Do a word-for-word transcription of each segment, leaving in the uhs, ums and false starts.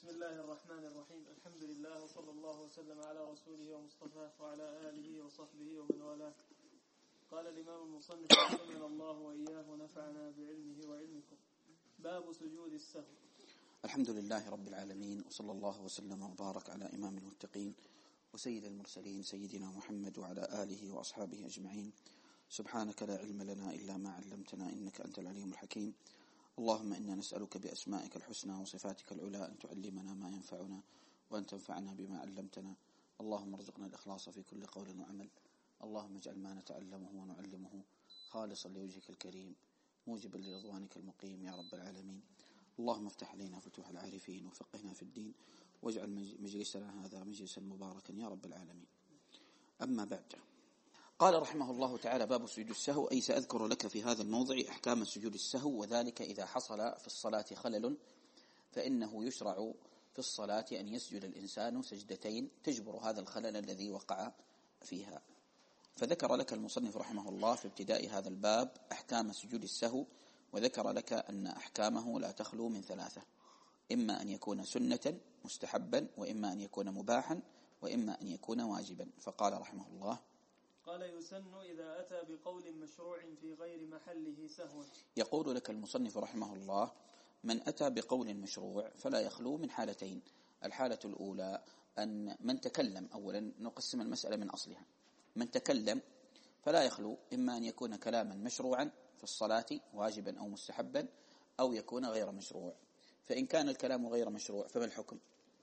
بسم الله الرحمن الرحيم. الحمد لله وصلى الله وسلم على رسوله ومصطفاه وعلى آله وصحبه ومن والاه. قال الإمام المصنف رحمه الله وإياه ونفعنا بعلمه وعلمكم. باب سجود السهو. الحمد لله رب العالمين، وصلى الله وسلم وبارك على إمام المتقين وسيد المرسلين سيدنا محمد وعلى آله وأصحابه أجمعين. سبحانك لا علم لنا إلا ما علمتنا إنك أنت العليم الحكيم. اللهم إنا نسألك بأسمائك الحسنى وصفاتك العلى أن تعلمنا ما ينفعنا وأن تنفعنا بما علمتنا. اللهم ارزقنا الإخلاص في كل قول وعمل. اللهم اجعل ما نتعلمه ونعلمه خالصا لوجهك الكريم موجبا لرضوانك المقيم يا رب العالمين. اللهم افتح علينا فتوح العارفين وفقهنا في الدين، واجعل مجلسنا هذا مجلسا مباركا يا رب العالمين. أما بعد، قال رحمه الله تعالى: باب سجود السهو، أي سأذكر لك في هذا الموضع أحكام سجود السهو، وذلك إذا حصل في الصلاة خلل فإنه يشرع في الصلاة أن يسجد الإنسان سجدتين تجبر هذا الخلل الذي وقع فيها. فذكر لك المصنف رحمه الله في ابتداء هذا الباب أحكام سجود السهو، وذكر لك أن أحكامه لا تخلو من ثلاثة: إما أن يكون سنة مستحبا، وإما أن يكون مباحا، وإما أن يكون واجبا. فقال رحمه الله: قال: يسن إذا أتى بقول مشروع في غير محله سهوا. يقول لك المصنف رحمه الله: من أتى بقول مشروع فلا يخلو من حالتين. الحالة الأولى أن من تكلم، أولا نقسم المسألة من أصلها، من تكلم فلا يخلو إما أن يكون كلاما مشروعا في الصلاة واجبا أو مستحبا، أو يكون غير مشروع. فإن كان الكلام غير مشروع فما الحكم؟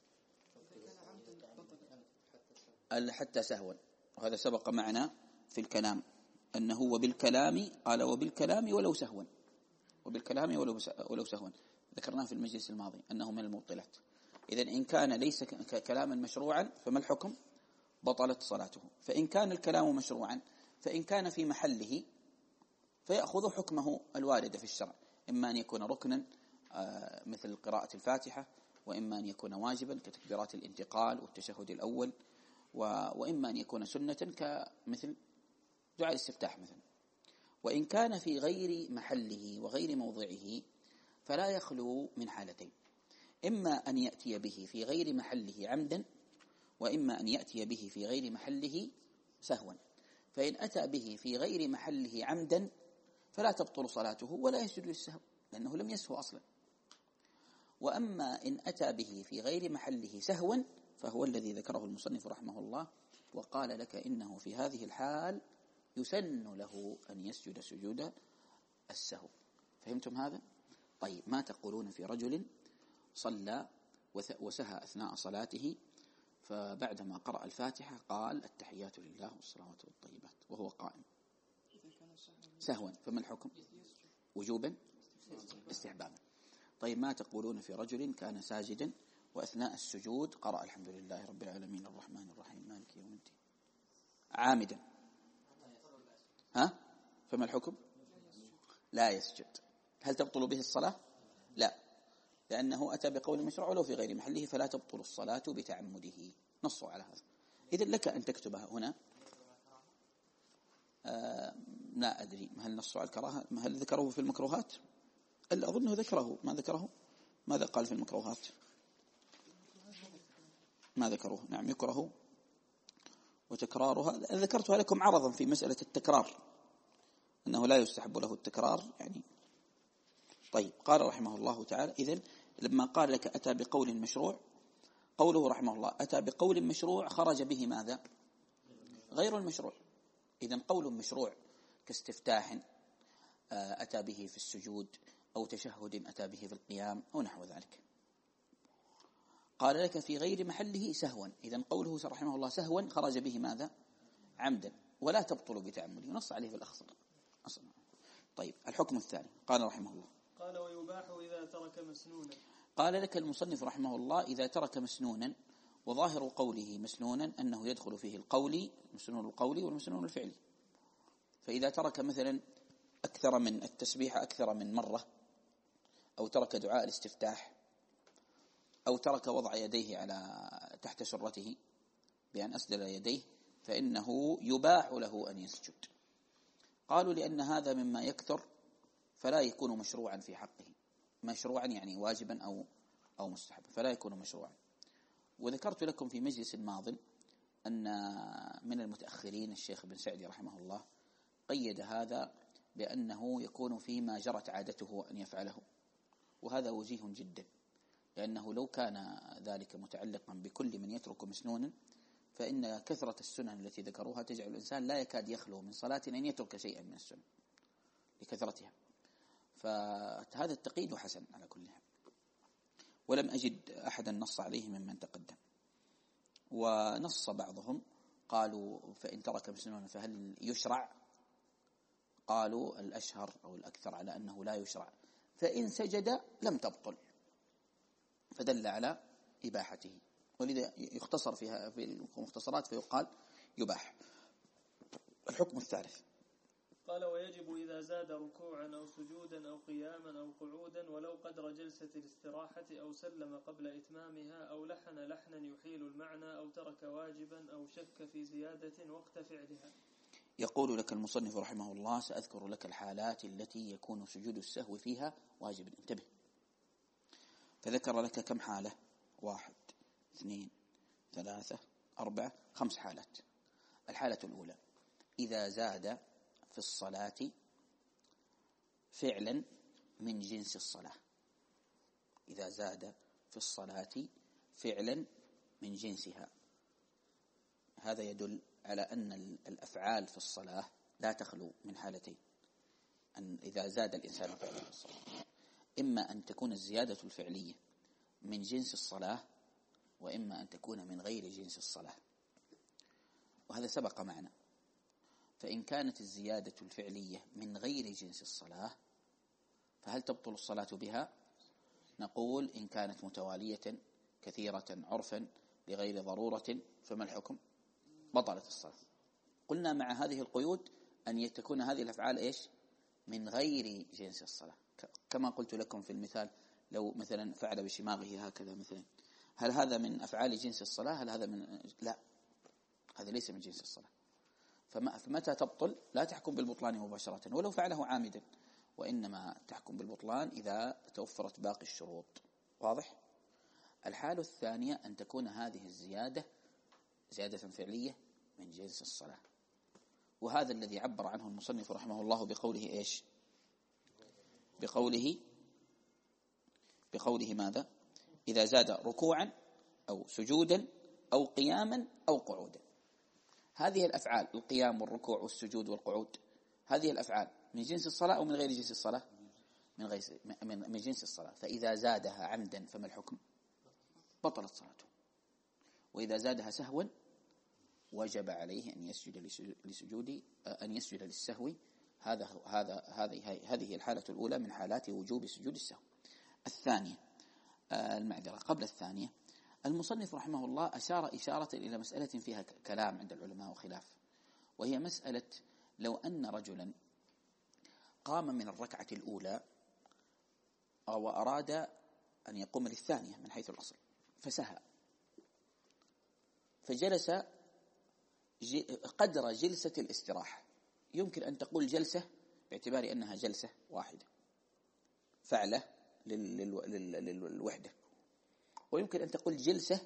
حتى سهوا، وهذا سبق معنا في الكلام أنه وبالكلام، قال وبالكلام ولو سهوا، وبالكلام ولو سهوا ذكرناه في المجلس الماضي أنه من المبطلات. إذن إن كان ليس كلاما مشروعا فما الحكم؟ بطلت صلاته. فإن كان الكلام مشروعا فإن كان في محله فيأخذ حكمه الوارد في الشرع، إما أن يكون ركنا مثل قراءة الفاتحة، وإما أن يكون واجبا كتكبيرات الانتقال والتشهد الأول، وإما أن يكون سنة كمثل دعاء الاستفتاح مثلا. وإن كان في غير محله وغير موضعه فلا يخلو من حالتين: إما أن يأتي به في غير محله عمدا، وإما أن يأتي به في غير محله سهوا. فإن أتى به في غير محله عمدا فلا تبطل صلاته ولا يسجد للسهو لأنه لم يسهو أصلا. وأما إن أتى به في غير محله سهوا فهو الذي ذكره المصنف رحمه الله، وقال لك إنه في هذه الحال يسن له أن يسجد سجود السهو. فهمتم هذا؟ طيب، ما تقولون في رجل صلى وسهى أثناء صلاته، فبعدما قرأ الفاتحة قال التحيات لله والصلوات والطيبات وهو قائم سهوا، فما الحكم؟ وجوبا؟ استحبابا. طيب، ما تقولون في رجل كان ساجدا وأثناء السجود قرأ الحمد لله رب العالمين الرحمن الرحيم مالك يوم الدين عامدا؟ ها؟ فما الحكم؟ لا يسجد. هل تبطل به الصلاة؟ لا، لأنه أتى بقول مشروع ولو في غير محله، فلا تبطل الصلاة بتعمده. نصوا على هذا. إذن لك أن تكتبها هنا. آه لا أدري هل نصوا على الكراهة، هل ذكره في المكروهات؟ ألا أظنه ذكره. ما ذكره؟ ماذا قال في المكروهات؟ ما ذكروه. نعم، يكره وتكرارها. ذكرتها لكم عرضا في مسألة التكرار، أنه لا يستحب له التكرار يعني. طيب، قال رحمه الله تعالى: إذن لما قال لك أتى بقول مشروع، قوله رحمه الله أتى بقول مشروع خرج به ماذا؟ غير المشروع. إذن قول مشروع كاستفتاح أتى به في السجود، أو تشهد أتى به في القيام، أو نحو ذلك. قال لك في غير محله سهوا، إذن قوله رحمه الله سهوا خرج به ماذا؟ عمدا، ولا تبطل بتعمده. نص عليه في الأخصر أصلا. طيب، الحكم الثاني قال رحمه الله: قال: ويباح إذا ترك مسنونا. قال لك المصنف رحمه الله: إذا ترك مسنونا، وظاهر قوله مسنونا أنه يدخل فيه القولي، مسنون القولي والمسنون الفعلي. فإذا ترك مثلا أكثر من التسبيح أكثر من مرة، أو ترك دعاء الاستفتاح، أو ترك وضع يديه على تحت سرته بأن أسدل يديه، فإنه يباح له أن يسجد. قالوا لأن هذا مما يكثر فلا يكون مشروعا في حقه. مشروعا يعني واجبا أو أو مستحبا فلا يكون مشروعا. وذكرت لكم في مجلس ماض أن من المتأخرين الشيخ ابن سعدي رحمه الله قيد هذا بأنه يكون فيما جرت عادته أن يفعله، وهذا وجيه جدا، لأنه لو كان ذلك متعلقا بكل من يترك مسنونا فإن كثرة السنن التي ذكروها تجعل الإنسان لا يكاد يخلو من صلاة أن يترك شيئا من السنن لكثرتها، فهذا التقييد حسن على كل حال، ولم أجد أحدا نص عليه ممن تقدم. ونص بعضهم قالوا فإن ترك مسنونا فهل يشرع؟ قالوا الأشهر أو الأكثر على أنه لا يشرع، فإن سجد لم تبطل، فدل على إباحته، ولذا يختصر فيها في المختصرات فيقال يباح. الحكم الثالث قال ويجب إذا زاد ركوعا أو سجودا أو قياما أو قعودا ولو قدر جلسة الاستراحة أو سلم قبل إتمامها أو لحن لحنا يحيل المعنى أو ترك واجبا أو شك في زيادة وقت فعلها. يقول لك المصنف رحمه الله سأذكر لك الحالات التي يكون سجود السهو فيها واجبا، انتبه. فذكر لك كم حالة؟ واحد اثنين ثلاثة أربعة خمس حالات. الحالة الأولى إذا زاد في الصلاة فعلا من جنس الصلاة، إذا زاد في الصلاة فعلا من جنسها، هذا يدل على أن الأفعال في الصلاة لا تخلو من حالتين، أن إذا زاد الإنسان فعلا في الصلاة إما أن تكون الزيادة الفعلية من جنس الصلاة وإما أن تكون من غير جنس الصلاة، وهذا سبق معنا. فإن كانت الزيادة الفعلية من غير جنس الصلاة فهل تبطل الصلاة بها؟ نقول إن كانت متوالية كثيرة عرفا لغير ضرورة فما الحكم؟ بطلت الصلاة. قلنا مع هذه القيود أن تكون هذه الأفعال إيش؟ من غير جنس الصلاة، كما قلت لكم في المثال لو مثلا فعل بشماغه هكذا مثلا، هل هذا من أفعال جنس الصلاة؟ هل هذا من؟ لا، هذا ليس من جنس الصلاة. فمتى تبطل؟ لا تحكم بالبطلان مباشرة ولو فعله عامدا، وإنما تحكم بالبطلان إذا توفرت باقي الشروط. واضح؟ الحالة الثانية أن تكون هذه الزيادة زيادة فعلية من جنس الصلاة، وهذا الذي عبر عنه المصنف رحمه الله بقوله إيش؟ بقوله بقوله ماذا؟ إذا زاد ركوعا أو سجودا أو قياما أو قعودا. هذه الأفعال القيام والركوع والسجود والقعود، هذه الأفعال من جنس الصلاة أو من غير جنس الصلاة؟ من غير من جنس الصلاة. فإذا زادها عمدا فما الحكم؟ بطلت صلاته. وإذا زادها سهوا وجب عليه أن يسجد لسجود أن يسجد للسهو. هذا هذا هذه هذه الحالة الأولى من حالات وجوب سجود السهو. الثانية المعذرة قبل الثانية، المصنف رحمه الله أشار إشارة إلى مسألة فيها كلام عند العلماء وخلاف، وهي مسألة لو أن رجلا قام من الركعة الأولى أو أراد أن يقوم للثانية من حيث الأصل فسهى، فجلس قدر جلسة الاستراحة. يمكن أن تقول جلسة باعتبار أنها جلسة واحدة فعلة للوحدة، ويمكن أن تقول جلسة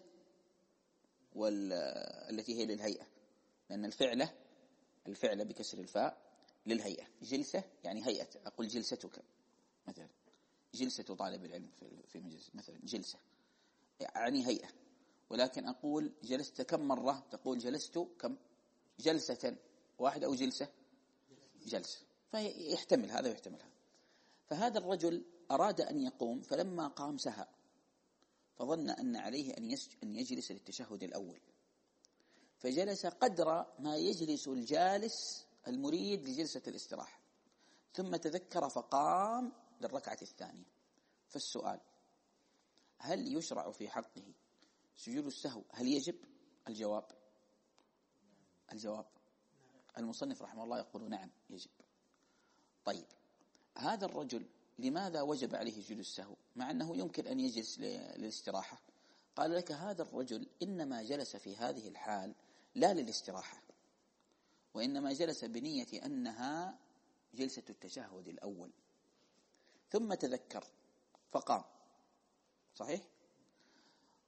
والتي هي للهيئة، لأن الفعلة الفعلة بكسر الفاء للهيئة. جلسة يعني هيئة، أقول جلستك مثلا، جلسة طالب العلم في مجلس مثلا جلسة يعني هيئة. ولكن أقول جلست كم مرة؟ تقول جلست كم جلسة واحدة أو جلسة جلسة، فيحتمل هذا ويحتمل هذا. فهذا الرجل أراد أن يقوم، فلما قام سهى، فظن أن عليه أن يجلس للتشهد الأول، فجلس قدر ما يجلس الجالس المريد لجلسة الاستراحة، ثم تذكر فقام للركعة الثانية. فالسؤال: هل يشرع في حقه سجود السهو؟ هل يجب؟ الجواب الجواب المصنف رحمه الله يقول نعم يجب. طيب، هذا الرجل لماذا وجب عليه سجود السهو مع أنه يمكن أن يجلس للاستراحة؟ قال لك هذا الرجل إنما جلس في هذه الحال لا للاستراحة، وإنما جلس بنية أنها جلسة التشهد الأول، ثم تذكر فقام. صحيح؟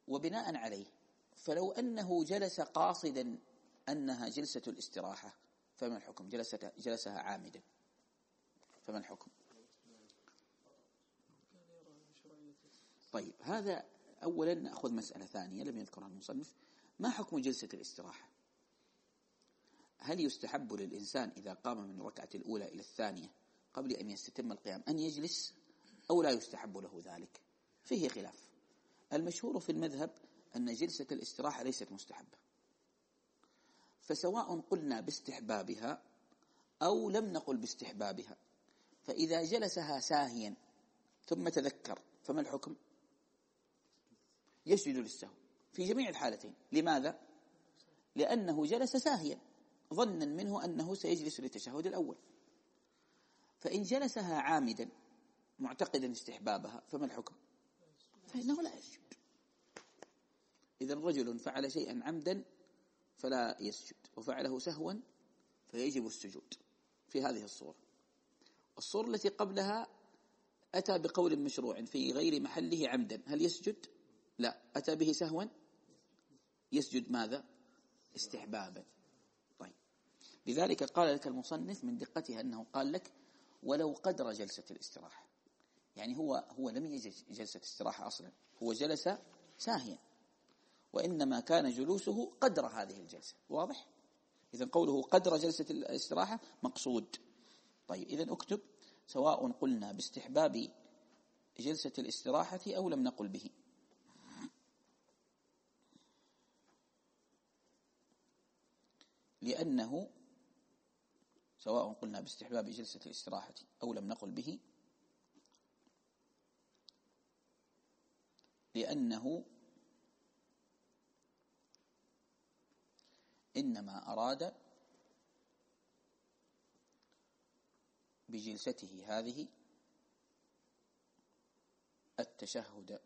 وبناء عليه فلو أنه جلس قاصدا أنها جلسة الاستراحة فما الحكم؟ جلسها عامدا فما الحكم؟ طيب هذا أولا نأخذ مسألة ثانية لم يذكرها المصنف. ما حكم جلسة الاستراحة؟ هل يستحب للإنسان إذا قام من الركعة الأولى إلى الثانية قبل أن يستتم القيام أن يجلس أو لا يستحب له ذلك؟ فيه خلاف. المشهور في المذهب أن جلسة الاستراحة ليست مستحبة، فسواء قلنا باستحبابها أو لم نقل باستحبابها، فإذا جلسها ساهيا ثم تذكر فما الحكم؟ يسجد للسهو في جميع الحالتين. لماذا؟ لأنه جلس ساهيا ظنا منه أنه سيجلس للتشهد الأول. فإن جلسها عامدا معتقدا استحبابها فما الحكم؟ فإنه لا يسجد. إذا رجل فعل شيئا عمدا فلا يسجد، وفعله سهوا فيجب السجود في هذه الصورة. الصورة التي قبلها أتى بقول مشروع في غير محله عمدا، هل يسجد؟ لا. أتى به سهوا يسجد ماذا؟ استحبابا. طيب لذلك قال لك المصنف من دقتها أنه قال لك ولو قدر جلسة الاستراحة، يعني هو هو لم يجلس جلسة استراحة أصلا، هو جلس ساهيا وإنما كان جلوسه قدر هذه الجلسة. واضح؟ إذن قوله قدر جلسة الاستراحة مقصود. طيب إذن اكتب سواء قلنا باستحباب جلسة الاستراحة أو لم نقل به. لأنه سواء قلنا باستحباب جلسة الاستراحة أو لم نقل به، لأنه إنما أراد بجلسته هذه التشهد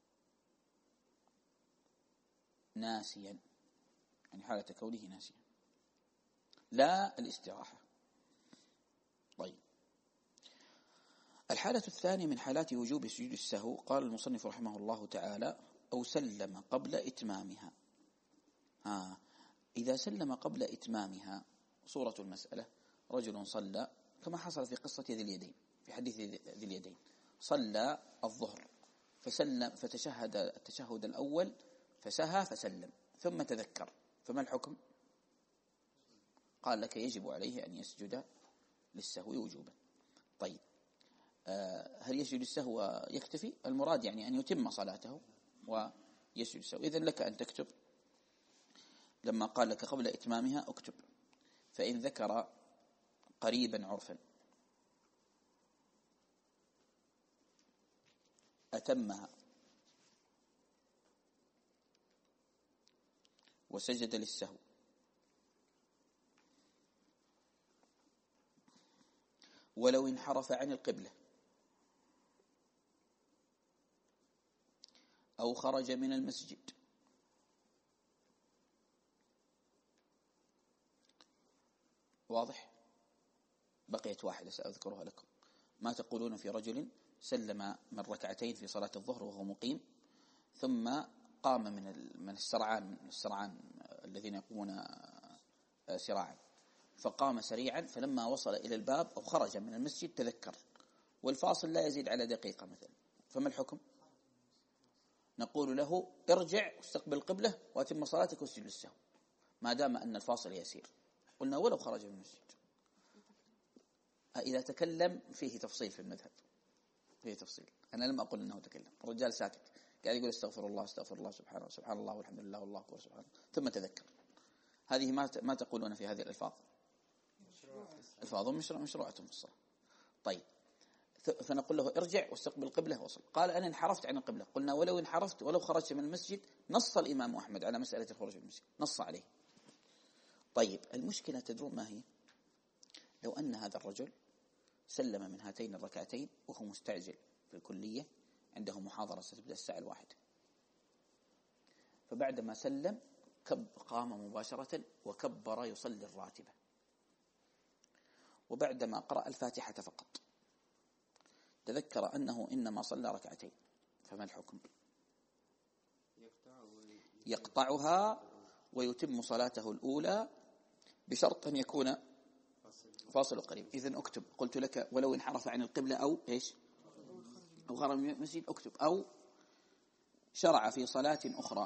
ناسيا، يعني حالة كونه ناسيا لا الاستراحة. طيب الحالة الثانية من حالات وجوب سجود السهو قال المصنف رحمه الله تعالى أو سلم قبل إتمامها. ها إذا سلم قبل إتمامها صورة المسألة رجل صلى كما حصل في قصة ذي اليدين في حديث ذي اليدين، صلى الظهر فسلم فتشهد التشهد الأول فسهى فسلم ثم تذكر فما الحكم؟ قال لك يجب عليه أن يسجد للسهو وجوبا. طيب آه هل يسجد السهو يكتفي؟ المراد يعني أن يتم صلاته ويسجد السهو. إذن لك أن تكتب لما قال لك قبل إتمامها اكتب فإن ذكر قريبا عرفا أتمها وسجد للسهو ولو انحرف عن القبلة أو خرج من المسجد واضح؟ بقيت واحدة سأذكرها لكم. ما تقولون في رجل سلم من ركعتين في صلاة الظهر وهو مقيم ثم قام من من السرعان من السرعان الذين يقومون سراعا فقام سريعا فلما وصل إلى الباب أو خرج من المسجد تذكر والفاصل لا يزيد على دقيقة مثلا، فما الحكم؟ نقول له ارجع واستقبل القبلة وأتم صلاتك واسجد للسهو ما دام أن الفاصل يسير. قلنا ولو خرج من المسجد. إذا تكلم فيه تفصيل في المذهب، فيه تفصيل. أنا لم أقل أنه تكلم، الرجال ساكت قاعد يقول استغفر الله استغفر الله سبحانه سبحان الله والحمد لله والله أكبر سبحانه ثم تذكر. هذه ما ما تقولون في هذه الألفاظ؟ ألفاظ مشروع مشروعة في الصلاة. طيب فنقول له ارجع واستقبل القبلة وصل. قال أنا انحرفت عن القبلة. قلنا ولو انحرفت ولو خرجت من المسجد نص الإمام أحمد على مسألة الخروج من المسجد، نص عليه. طيب المشكلة تدرون ما هي؟ لو أن هذا الرجل سلم من هاتين الركعتين وهو مستعجل في الكلية عنده محاضرة ستبدأ الساعة الواحدة، فبعدما سلم كب قام مباشرة وكبر يصلي الراتبة، وبعدما قرأ الفاتحة فقط تذكر أنه إنما صلى ركعتين، فما الحكم؟ يقطعها ويتم صلاته الأولى بشرط أن يكون فاصل قريب. إذن أكتب، قلت لك ولو انحرف عن القبلة أو إيش أو خرج من المسجد، أكتب أو شرع في صلاة أخرى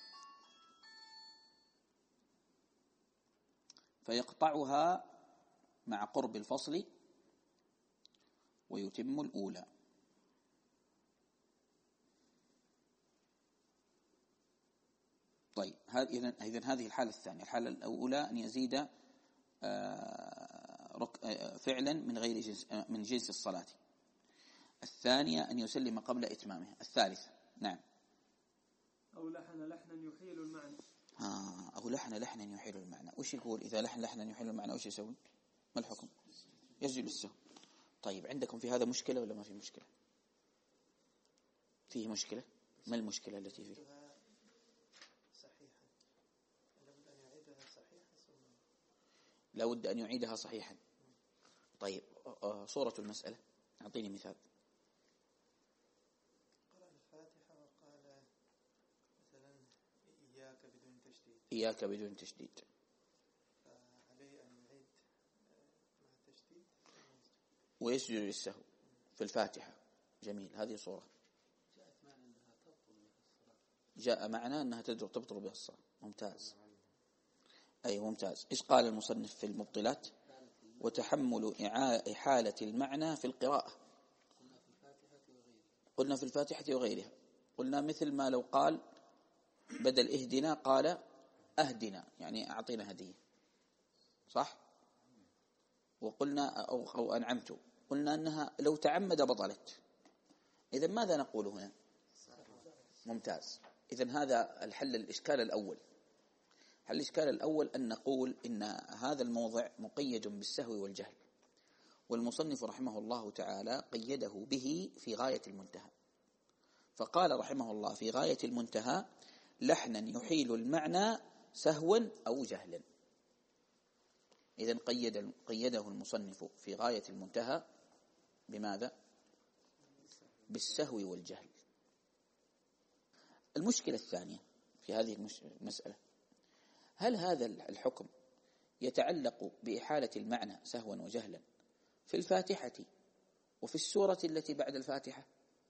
فيقطعها مع قرب الفصل ويتم الأولى. طيب إذن هذه الحالة الثانية. الحالة الأولى أن يزيد فعلا من غير جنس من جنس الصلاة. الثانية أن يسلم قبل إتمامها. الثالثة نعم أو لحن لحنا يحيل المعنى. آه أو لحن لحنا يحيل المعنى. وش يقول إذا لحن لحنا يحيل المعنى؟ وش يسوي؟ ما الحكم؟ يسجد السهو. طيب عندكم في هذا مشكلة ولا ما في مشكلة؟ فيه مشكلة. ما المشكلة التي فيه؟ لا بد أن يعيدها صحيحا. طيب صورة المسألة أعطيني مثال. قرأ الفاتحة وقال مثلا إياك بدون تشديد. إياك بدون تشديد. فعليه أن يعيد مع التشديد ويسجد للسهو في الفاتحة. جميل، هذه صورة. جاء معنى أنها تبطل بها الصلاة. ممتاز. أي ممتاز. إيش قال المصنف في المبطلات؟ وتحمل إحالة المعنى في القراءة. قلنا في الفاتحة وغيرها. قلنا مثل ما لو قال بدل اهدنا قال أهدنا، يعني أعطينا هدية، صح؟ وقلنا أو, أو أنعمت، قلنا أنها لو تعمد بطلت. إذن ماذا نقول هنا؟ ممتاز. إذن هذا الحل الإشكال الأول. حل الإشكال الأول أن نقول إن هذا الموضع مقيد بالسهو والجهل، والمصنف رحمه الله تعالى قيده به في غاية المنتهى، فقال رحمه الله في غاية المنتهى لحنا يحيل المعنى سهوا أو جهلا. إذن قيد قيده المصنف في غاية المنتهى بماذا؟ بالسهو والجهل. المشكلة الثانية في هذه المسألة، هل هذا الحكم يتعلق بإحالة المعنى سهوا وجهلا في الفاتحة وفي السورة التي بعد الفاتحة؟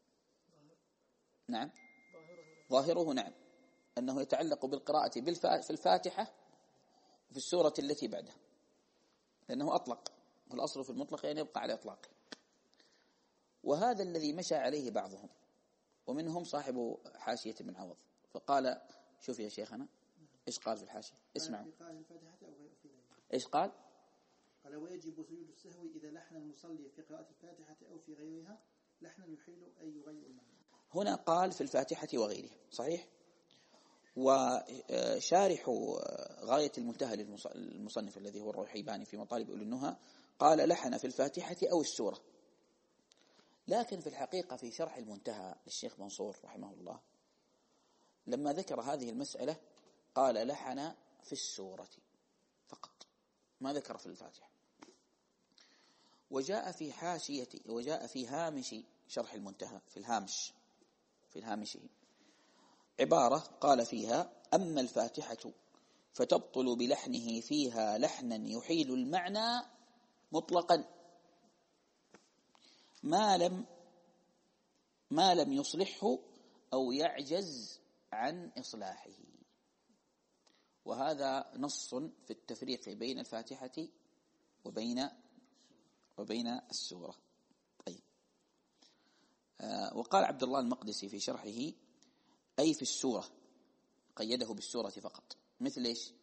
نعم، ظاهره نعم أنه يتعلق بالقراءة في الفاتحة وفي السورة التي بعدها، لأنه أطلق، والأصل في المطلق يعني يبقى على إطلاقه. وهذا الذي مشى عليه بعضهم، ومنهم صاحب حاشية بن عوض، فقال شوف يا شيخنا إيش قال في الحاشية، اسمعوا إيش قال. قال ويجب سجود السهو إذا لحن المصلي في قراءة الفاتحة أو في غيرها لحنا يحيل أي يغير المعنى. هنا قال في الفاتحة وغيرها، صحيح. وشارح غاية المنتهى للمصنف الذي هو الروحيباني في مطالب أولي النهى قال لحن في الفاتحة أو السورة، لكن في الحقيقة في شرح المنتهى للشيخ منصور رحمه الله لما ذكر هذه المسألة قال لحن في السورة فقط، ما ذكر في الفاتحة. وجاء في حاشية وجاء في هامش شرح المنتهى في الهامش في الهامشه عبارة قال فيها أما الفاتحة فتبطل بلحنه فيها لحنا يحيل المعنى مطلقا ما لم ما لم يصلحه أو يعجز عن إصلاحه. وهذا نص في التفريق بين الفاتحة وبين وبين السورة. طيب. آه وقال عبد الله المقدسي في شرحه أي في السورة، قيده بالسورة فقط. مثل إيش؟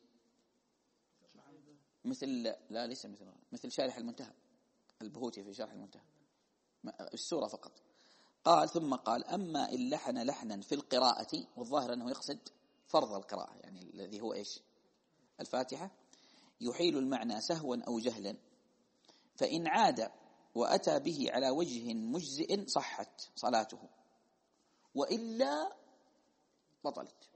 مثل لا ليس مثل مثل شارح المنتهى البهوتي في شرح المنتهى السورة فقط. قال ثم قال أما إن لحن لحنا في القراءة، والظاهر أنه يقصد فرض القراءة يعني الذي هو إيش؟ الفاتحة، يحيل المعنى سهوا أو جهلا، فإن عاد وأتى به على وجه مجزئ صحت صلاته، وإلا بطلت.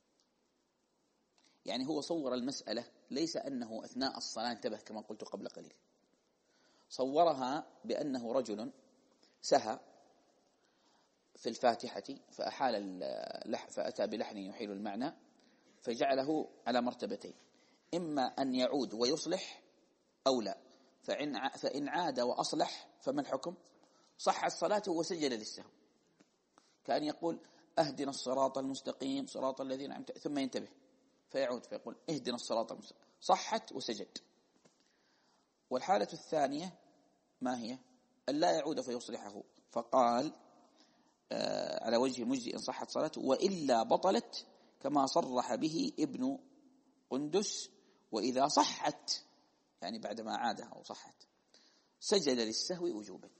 يعني هو صور المسألة ليس أنه أثناء الصلاة انتبه كما قلت قبل قليل، صورها بأنه رجل سهى في الفاتحة فأحال اللح فأتى بلحن يحيل المعنى فجعله على مرتبتين، إما أن يعود ويصلح أو لا. فإن فإن عاد وأصلح فما الحكم؟ صحت صلاته وسجد للسهو، كأن يقول أهدنا الصراط المستقيم صراط الذين أنعمت، ثم ينتبه فيعود فيقول اهدنا الصراط المستقيم، صحت وسجد. والحالة الثانية ما هي؟ أن لا يعود فيصلحه، فقال آه على وجه مجزي إن صحت صلاته، وإلا بطلت كما صرح به ابن قندس، وإذا صحت يعني بعدما عادها أو صحت سجد للسهو وجوبا.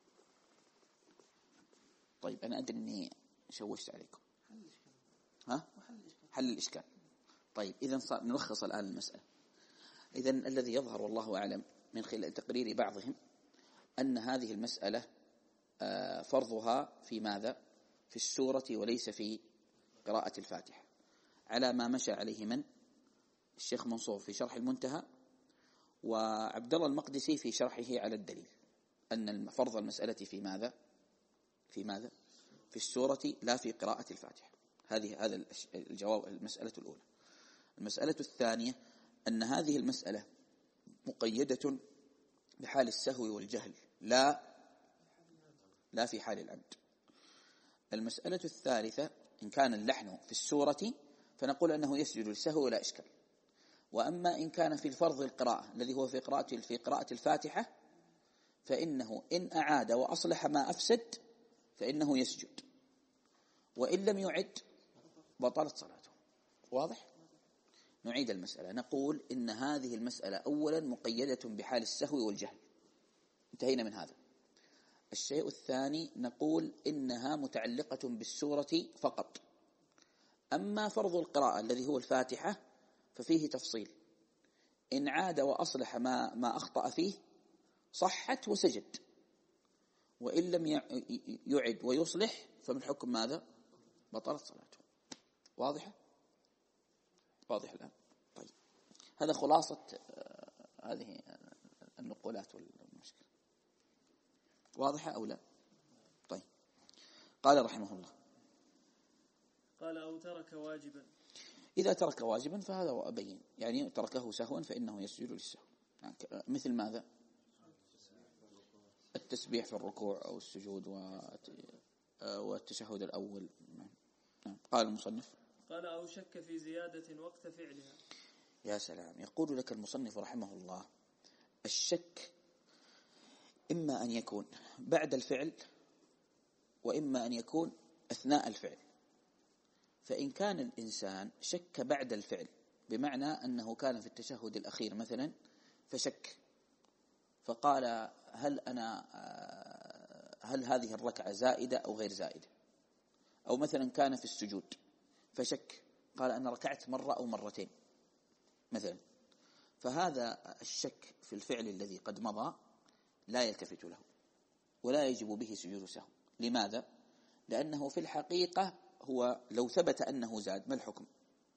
طيب أنا أدري أني شوشت عليكم، ها؟ حل الإشكال. طيب إذن نلخص الآن المسألة. إذن الذي يظهر والله أعلم من خلال تقرير بعضهم أن هذه المسألة فرضها في ماذا؟ في السورة وليس في قراءة الفاتحة، على ما مشى عليه من؟ الشيخ منصور في شرح المنتهى، وعبد الله المقدسي في شرحه على الدليل، أن فرض المسألة في ماذا؟ في ماذا؟ في السورة لا في قراءة الفاتحة. هذه هذا الجواب المسألة الأولى. المسألة الثانية أن هذه المسألة مقيدة بحال السهو والجهل، لا لا في حال العمد. المسألة الثالثة إن كان اللحن في السورة فنقول أنه يسجد للسهو ولا إشكال، وأما إن كان في الفرض القراءة الذي هو في قراءة في قراءة الفاتحة فإنه إن أعاد وأصلح ما أفسد فإنه يسجد، وإن لم يعد بطلت صلاته. واضح؟ نعيد المسألة، نقول إن هذه المسألة أولا مقيدة بحال السهو والجهل، انتهينا من هذا. الشيء الثاني نقول إنها متعلقة بالسورة فقط. أما فرض القراءة الذي هو الفاتحة ففيه تفصيل، إن عاد وأصلح ما, ما أخطأ فيه صحت وسجد، وإن لم يعد ويصلح فمن حكم ماذا؟ بطلت صلاته. واضحة؟ واضح الآن؟ طيب هذا خلاصة هذه النقولات والمشكلة. واضحة أو لا؟ طيب قال رحمه الله قال أو ترك واجبا. إذا ترك واجبا فهذا أبين، يعني تركه سهوا فإنه يسجد للسهو، يعني مثل ماذا؟ التسبيح في الركوع أو السجود والتشهد الأول. قال المصنف قال أو شك في زيادة وقت فعلها. يا سلام، يقول لك المصنف رحمه الله الشك إما أن يكون بعد الفعل وإما أن يكون أثناء الفعل. فإن كان الإنسان شك بعد الفعل بمعنى أنه كان في التشهد الأخير مثلا فشك فقال هل أنا هل هذه الركعة زائدة أو غير زائدة، أو مثلا كان في السجود فشك قال أنا ركعت مرة أو مرتين مثلا، فهذا الشك في الفعل الذي قد مضى لا يلتفت له ولا يجب به سجود سهو. لماذا؟ لأنه في الحقيقة هو لو ثبت أنه زاد ما الحكم؟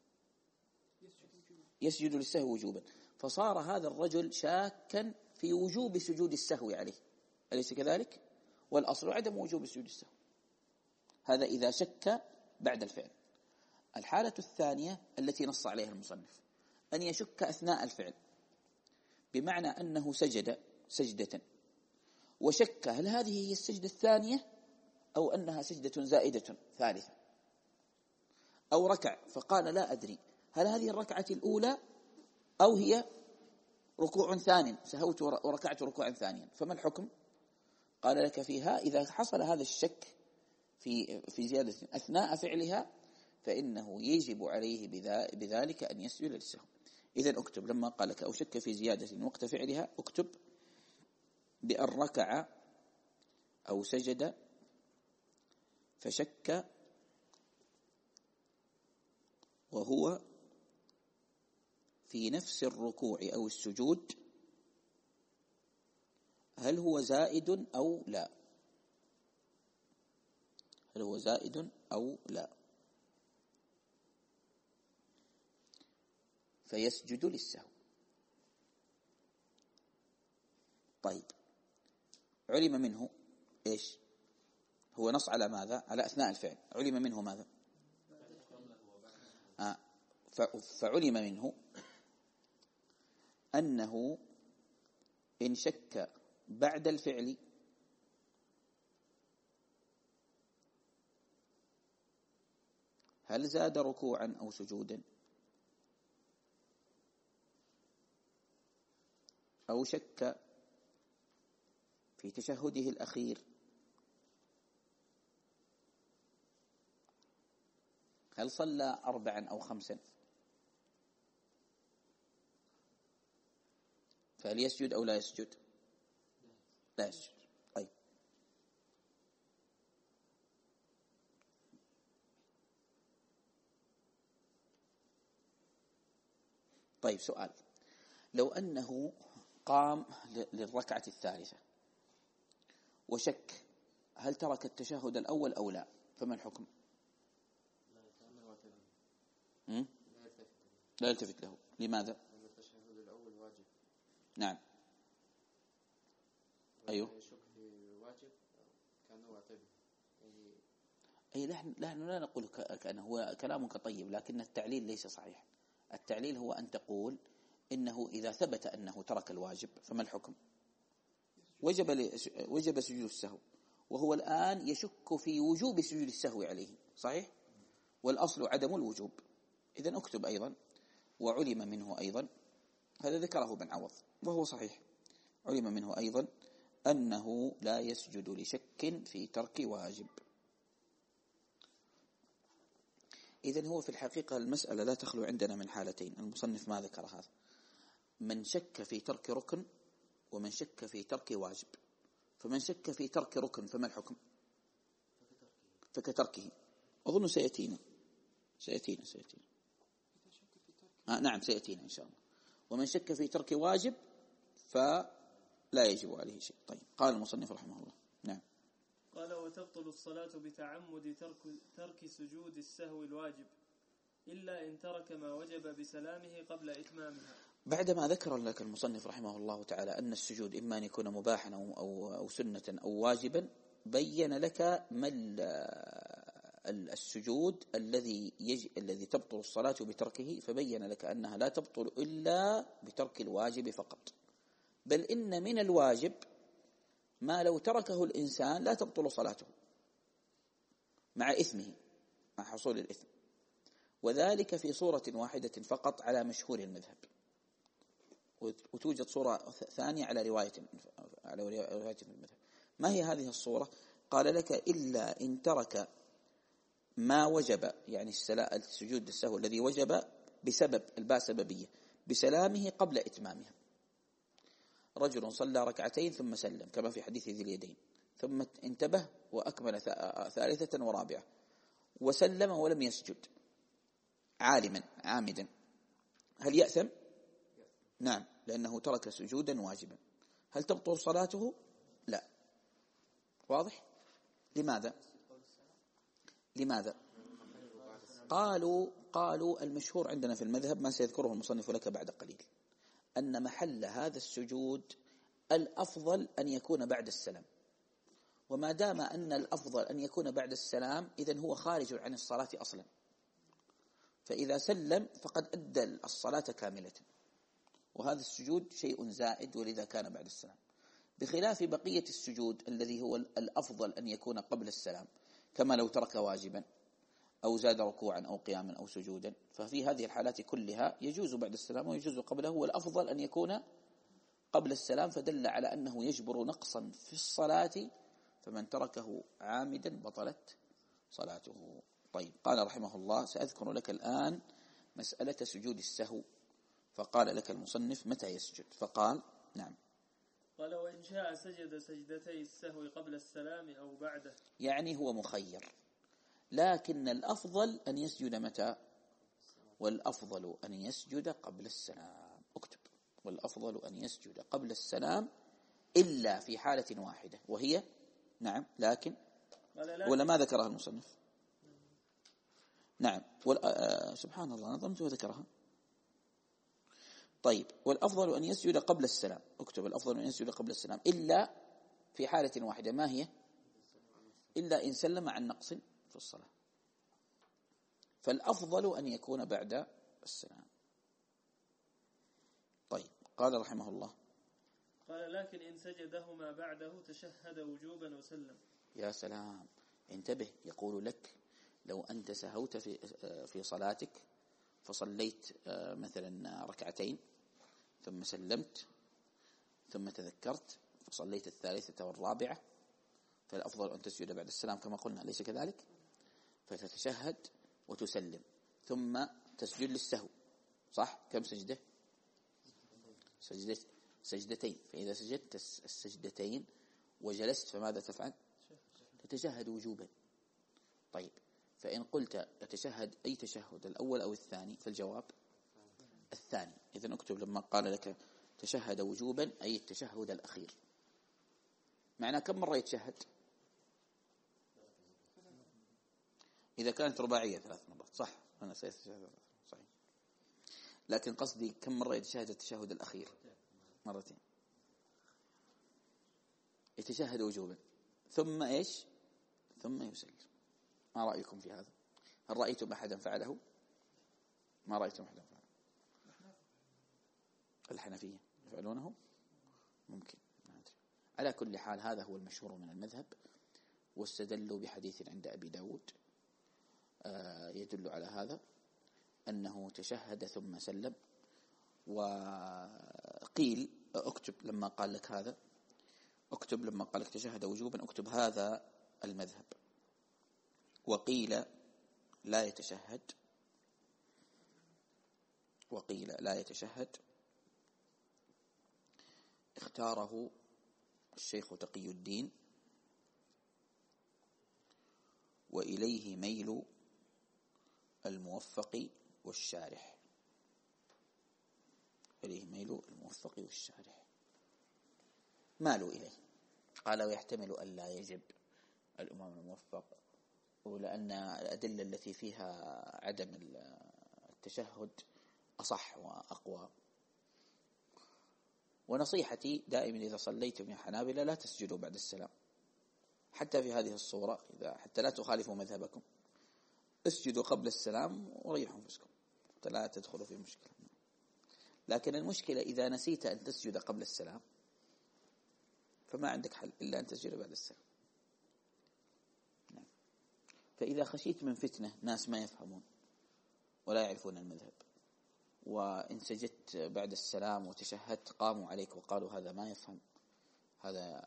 يسجد للسهو وجوبا، فصار هذا الرجل شاكا في وجوب سجود السهو عليه، أليس كذلك؟ والأصل عدم وجوب سجود السهو. هذا إذا شك بعد الفعل. الحالة الثانية التي نص عليها المصنف أن يشك أثناء الفعل بمعنى أنه سجد سجدة وشك هل هذه هي السجدة الثانية أو أنها سجدة زائدة ثالثة، أو ركع فقال لا أدري هل هذه الركعة الأولى أو هي ركوع ثاني، سهوت وركعت ركوعا ثانيا، فما الحكم؟ قال لك فيها إذا حصل هذا الشك في في زيادة أثناء فعلها فإنه يجب عليه بذلك أن يسجد للسهو. إذن اكتب لما قال لك أو شك في زيادة وقت فعلها اكتب بأن ركع أو سجد فشك وهو في نفس الركوع أو السجود هل هو زائد أو لا، هل هو زائد أو لا، فيسجد للسهو. طيب علم منه إيش؟ هو نص على ماذا؟ على أثناء الفعل. علم منه ماذا؟ آه فعلم منه أنه إن شك بعد الفعل هل زاد ركوعا أو سجودا أو شك في تشهده الأخير هل صلى أربعا أو خمسا فهل يسجد أو لا يسجد؟ لا يسجد. طيب طيب سؤال: لو أنه قام للركعة الثالثة وشك هل ترك التشهد الأول أو لا، فما الحكم؟ لا يلتفت له. لماذا؟ لأن التشهد الأول واجب. نعم. أيوه. يشك في واجب كأنه واعتبر. يعني أي نحن لا نقول كأنه هو كلامك طيب، لكن التعليل ليس صحيح. التعليل هو أن تقول إنه إذا ثبت أنه ترك الواجب فما الحكم؟ وجب وجب سجود السهو، وهو الآن يشك في وجوب سجود السهو عليه، صحيح؟ والأصل عدم الوجوب. إذن أكتب أيضا وعلم منه أيضا، هذا ذكره ابن عوض وهو صحيح. علم منه أيضا أنه لا يسجد لشك في ترك واجب. إذن هو في الحقيقة المسألة لا تخلو عندنا من حالتين. المصنف ما ذكر هذا: من شك في ترك ركن ومن شك في ترك واجب. فمن شك في ترك ركن فما الحكم؟ فكتركه. أظن سيأتينا سيأتينا سيأتينا آه نعم سيأتينا إن شاء الله. ومن شك في ترك واجب فلا يجب عليه شيء. طيب قال المصنف رحمه الله. نعم. قال: وتبطل الصلاة بتعمد ترك, ترك سجود السهو الواجب إلا إن ترك ما وجب بسلامه قبل إتمامها. بعدما ذكر لك المصنف رحمه الله تعالى أن السجود إما أن يكون مباحا أو, أو, أو سنة أو واجبا، بين لك ما السجود الذي يج... الذي تبطل الصلاة بتركه، فبين لك أنها لا تبطل إلا بترك الواجب فقط. بل إن من الواجب ما لو تركه الإنسان لا تبطل صلاته مع إثمه، مع حصول الإثم، وذلك في صورة واحدة فقط على مشهور المذهب. وتوجد صورة ثانية على رواية على رواية في المذهب. ما هي هذه الصورة؟ قال لك: إلا إن ترك ما وجب، يعني السجود السهو الذي وجب بسبب الباء سببية، بسلامه قبل إتمامها. رجل صلى ركعتين ثم سلم كما في حديث ذي اليدين، ثم انتبه وأكمل ثالثة ورابعة وسلم ولم يسجد عالما عامدا، هل يأثم؟ نعم، لأنه ترك سجودا واجبا. هل تبطل صلاته؟ لا. واضح؟ لماذا؟ لماذا؟ قالوا قالوا المشهور عندنا في المذهب ما سيذكره المصنف لك بعد قليل، أن محل هذا السجود الأفضل أن يكون بعد السلام، وما دام أن الأفضل أن يكون بعد السلام إذن هو خارج عن الصلاة أصلا، فإذا سلم فقد أدى الصلاة كاملة، وهذا السجود شيء زائد ولذا كان بعد السلام، بخلاف بقية السجود الذي هو الأفضل أن يكون قبل السلام، كما لو ترك واجبا أو زاد ركوعا أو قياما أو سجودا، ففي هذه الحالات كلها يجوز بعد السلام ويجوز قبله، والأفضل أن يكون قبل السلام، فدل على أنه يجبر نقصا في الصلاة، فمن تركه عامدا بطلت صلاته. طيب قال رحمه الله: سأذكر لك الآن مسألة سجود السهو. فقال لك المصنف: متى يسجد؟ فقال: نعم. قال: وإن شاء سجد سجدتي السهو قبل السلام أو بعده. يعني هو مخير، لكن الأفضل أن يسجد متى؟ والأفضل أن يسجد قبل السلام. اكتب: والأفضل أن يسجد قبل السلام إلا في حالة واحدة، وهي نعم لكن ولا ما ذكرها المصنف؟ نعم آه سبحان الله، نظمته وذكرها. طيب والأفضل أن يسجد قبل السلام. اكتب: الأفضل أن يسجد قبل السلام إلا في حالة واحدة، ما هي؟ إلا إن سلم عن نقص في الصلاة، فالأفضل أن يكون بعد السلام. طيب، قال رحمه الله: قال: لكن إن سجدهما بعده تشهد وجوبا وسلم. يا سلام، انتبه، يقول لك: لو أنت سهوت في في صلاتك فصليت مثلا ركعتين ثم سلمت ثم تذكرت فصليت الثالثة والرابعة، فالأفضل أن تسجد بعد السلام كما قلنا، أليس كذلك؟ فتتشهد وتسلم ثم تسجد للسهو، صح؟ كم سجدة؟ سجدت سجدتين. فإذا سجدت السجدتين وجلست فماذا تفعل؟ تتشهد وجوبا. طيب، فإن قلت تتشهد أي تشهد، الأول أو الثاني، فالجواب الثاني. إذن اكتب لما قال لك تشهد وجوبا أي التشهد الأخير. معنى كم مرة يتشهد؟ إذا كانت رباعية ثلاث مرات، صح؟ أنا سيتشهد صحيح، لكن قصدي كم مرة يتشهد التشهد الأخير؟ مرتين. يتشهد وجوبا ثم إيش؟ ثم يسلم. ما رأيكم في هذا؟ هل رأيتم أحدا فعله؟ ما رأيتم أحدا فعله؟ الحنفية يفعلونه؟ ممكن، ما أدري. على كل حال هذا هو المشهور من المذهب، واستدلوا بحديث عند أبي داود آه يدل على هذا، أنه تشهد ثم سلم. وقيل اكتب لما قال لك هذا، اكتب لما قال لك تشهد وجوبا، اكتب هذا المذهب. وقيل لا يتشهد، وقيل لا يتشهد، اختاره الشيخ تقي الدين، وإليه ميل الموفق والشارح، إليه ميل الموفق والشارح. مالوا إليه، قال: ويحتمل أن لا يجب الإمام الموفق، ولأن الأدلة التي فيها عدم التشهد أصح وأقوى. ونصيحتي دائما إذا صليتم يا حنابلة لا تسجدوا بعد السلام، حتى في هذه الصورة، إذا حتى لا تخالفوا مذهبكم، اسجدوا قبل السلام وريحوا أنفسكم حتى لا تدخلوا في مشكلة. لكن المشكلة إذا نسيت أن تسجد قبل السلام فما عندك حل إلا أن تسجد بعد السلام. فإذا خشيت من فتنة ناس ما يفهمون ولا يعرفون المذهب، وإن سجدت بعد السلام وتشهدت قاموا عليك وقالوا هذا ما يفهم، هذا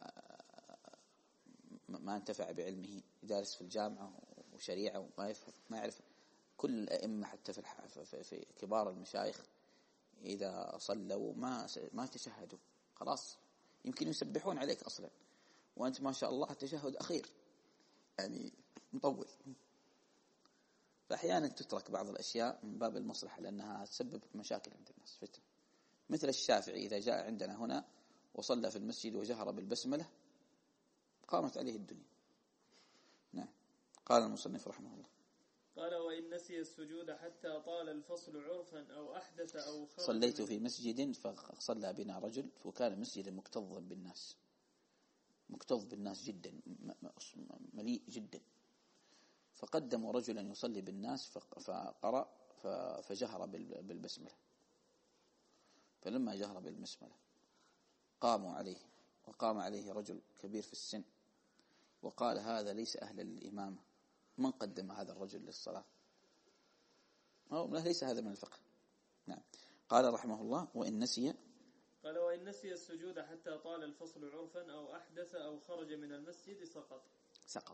ما انتفع بعلمه، دارس في الجامعة وشريعة وما يفهم، ما يعرف. كل الأئمة حتى في, في, في كبار المشايخ إذا صلوا ما ما تشهدوا، خلاص يمكن يسبحون عليك أصلا، وأنت ما شاء الله التشهد أخير يعني مطول. فأحيانا تترك بعض الأشياء من باب المصلحة لأنها تسبب مشاكل عند الناس، فتن. مثل الشافعي إذا جاء عندنا هنا وصلى في المسجد وجهر بالبسملة قامت عليه الدنيا. نعم. قال المصنف رحمه الله: قال: وإن نسي السجود حتى طال الفصل عرفا أو أحدث أو خرج. صليت في مسجد فصلى بنا رجل، وكان مسجد مكتظا بالناس، مكتظ بالناس جدا، مليء جدا، فقدموا رجلا يصلي بالناس فقرأ فجهر بالبسملة، فلما جهر بالبسملة قاموا عليه، وقام عليه رجل كبير في السن وقال: هذا ليس أهلا للإمامة، من قدم هذا الرجل للصلاة؟ أو ليس هذا من الفقه. نعم. قال رحمه الله: وإن نسي، قال: وإن نسي السجود حتى طال الفصل عرفا أو أحدث أو خرج من المسجد سقط. سقط.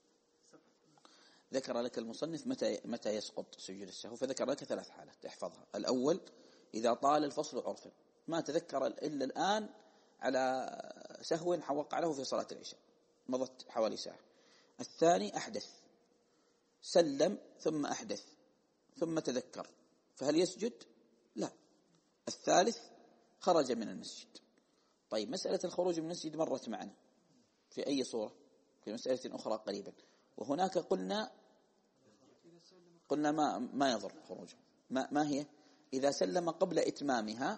ذكر لك المصنف متى متى يسقط سجود السهو، فذكر لك ثلاث حالات احفظها. الأول إذا طال الفصل عرفا، ما تذكر إلا الآن على سهو وقع له في صلاة العشاء، مضت حوالي ساعة. الثاني أحدث، سلم ثم أحدث ثم تذكر، فهل يسجد؟ لا. الثالث خرج من المسجد. طيب، مسألة الخروج من المسجد مرت معنا في أي صورة؟ في مسألة أخرى قريبا، وهناك قلنا قلنا ما ما يضر خروجه. ما, ما هي؟ إذا سلم قبل إتمامها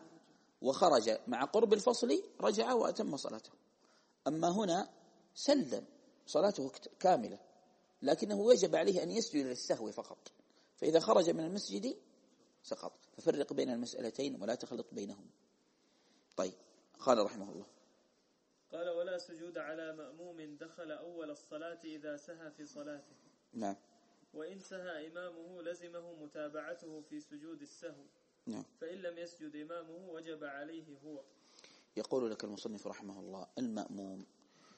وخرج مع قرب الفصل رجع وأتم صلاته. أما هنا سلم صلاته كاملة، لكنه يجب عليه أن يسجد للسهو فقط، فإذا خرج من المسجد سقط. ففرق بين المسألتين ولا تخلط بينهم. طيب، قال رحمه الله: قال: ولا سجود على مأموم دخل أول الصلاة إذا سهى في صلاته. نعم. وإن سهى إمامه لزمه متابعته في سجود السهو. نعم. فإن لم يسجد إمامه وجب عليه هو. يقول لك المصنف رحمه الله: المأموم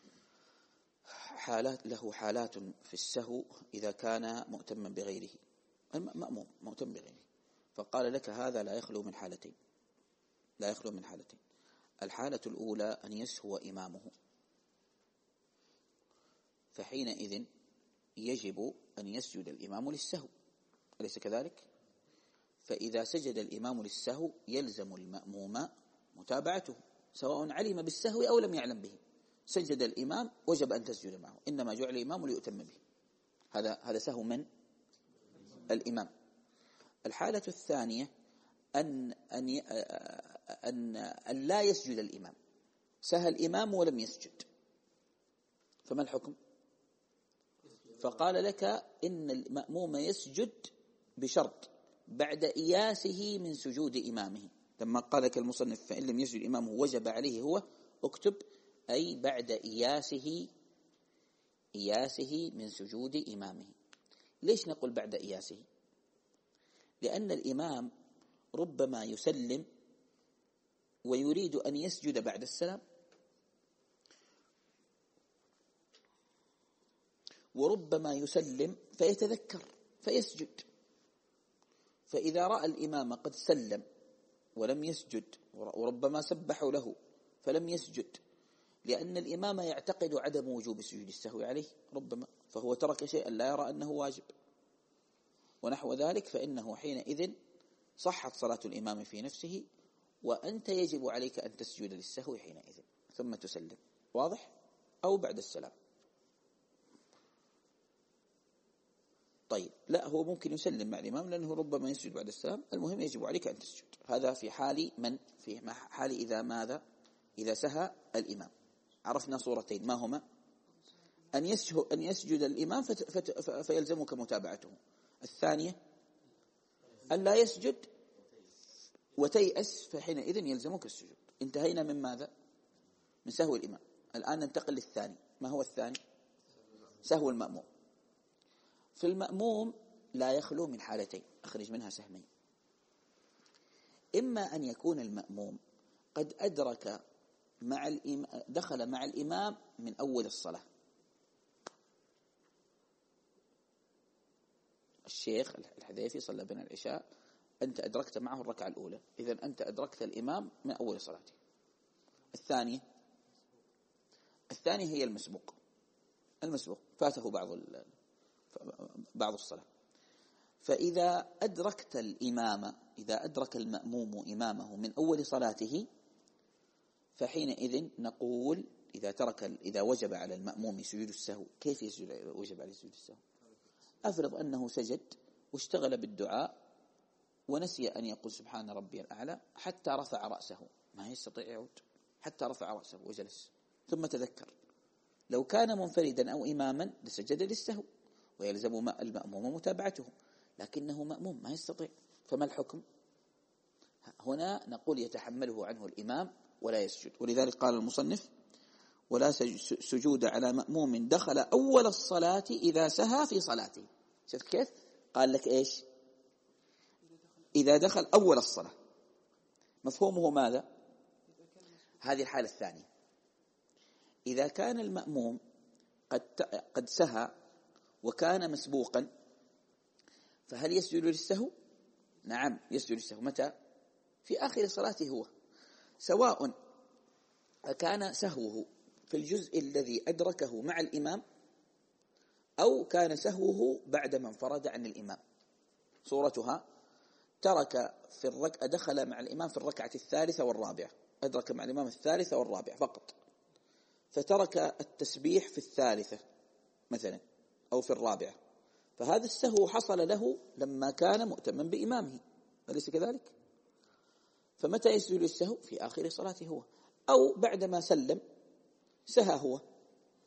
حالات له حالات في السهو إذا كان مؤتما بغيره. المأموم مؤتم بغيره، فقال لك هذا لا يخلو من حالتين، لا يخلو من حالتين. الحالة الأولى أن يسهو إمامه، فحينئذ يجب أن يسجد الإمام للسهو، أليس كذلك؟ فإذا سجد الإمام للسهو يلزم المأموم متابعته، سواء علم بالسهو أو لم يعلم به. سجد الإمام وجب أن تسجد معه، إنما جعل الإمام ليؤتم به. هذا هذا سهو من الإمام. الحالة الثانية أن أن أن أن لا يسجد الإمام، سهى الإمام ولم يسجد، فما الحكم؟ فقال لك إن المأموم يسجد بشرط بعد إياسه من سجود إمامه. لما قال لك المصنف: فإن لم يسجد إمامه وجب عليه هو، اكتب أي بعد إياسه إياسه من سجود إمامه. ليش نقول بعد إياسه؟ لأن الإمام ربما يسلم ويريد أن يسجد بعد السلام، وربما يسلم فيتذكر فيسجد. فإذا رأى الإمام قد سلم ولم يسجد، وربما سبحوا له فلم يسجد، لأن الإمام يعتقد عدم وجوب سجود السهو عليه ربما، فهو ترك شيئا لا يرى أنه واجب ونحو ذلك، فإنه حينئذ صحت صلاة الإمام في نفسه، وأنت يجب عليك أن تسجد للسهو حينئذ ثم تسلم. واضح؟ أو بعد السلام. طيب، لا، هو ممكن يسلم مع الإمام لأنه ربما يسجد بعد السلام. المهم يجب عليك أن تسجد. هذا في حال من؟ في حال إذا ماذا؟ إذا سهى الإمام. عرفنا صورتين، ما هما؟ أن يسجد, أن يسجد الإمام فت فت فيلزمك متابعته. الثانية أن لا يسجد وتيأس، فحينئذ يلزمك السجود. انتهينا من ماذا؟ من سهو الإمام. الآن ننتقل للثاني. ما هو الثاني؟ سهو المأموم. في المأموم لا يخلو من حالتين، أخرج منها سهمين. إما أن يكون المأموم قد أدرك مع الإمام، دخل مع الإمام من أول الصلاة. الشيخ الحذيفي صلى بنا العشاء، أنت أدركت معه الركعة الأولى، إذن أنت أدركت الإمام من أول صلاته. الثانية الثانية هي المسبوق. المسبوق فاته بعض بعض الصلاة. فإذا أدركت الإمام، إذا أدرك المأموم إمامه من أول صلاته، فحينئذ نقول إذا ترك إذا وجب على المأموم سجود السهو. كيف يسجد وجب عليه سجود السهو؟ أفرض أنه سجد واشتغل بالدعاء ونسي أن يقول سبحان ربي الأعلى حتى رفع رأسه، ما يستطيع يعود حتى رفع رأسه وجلس، ثم تذكر. لو كان منفردا أو إماما لسجد للسهو ويلزم المأموم متابعته، لكنه مأموم ما يستطيع، فما الحكم؟ هنا نقول يتحمله عنه الإمام ولا يسجد. ولذلك قال المصنف: ولا سجود على مأموم دخل أول الصلاة إذا سهى في صلاته. شفت كيف؟ قال لك إيش؟ إذا دخل أول الصلاة. مفهومه ماذا؟ هذه الحالة الثانية. إذا كان المأموم قد قد سهى وكان مسبوقا، فهل يسجد للسهو؟ نعم يسجد للسهو. متى؟ في آخر صلاته هو، سواء كان سهوه في الجزء الذي أدركه مع الإمام أو كان سهوه بعد ما انفرد عن الإمام. صورتها: ترك في الركعة، دخل مع الإمام في الركعة الثالثة والرابعة، أدرك مع الإمام الثالثة والرابعة فقط، فترك التسبيح في الثالثة مثلا أو في الرابعة، فهذا السهو حصل له لما كان مؤتما بإمامه، أليس كذلك؟ فمتى يسجد للسهو؟ في آخر صلاته هو، أو بعدما سلم سهى هو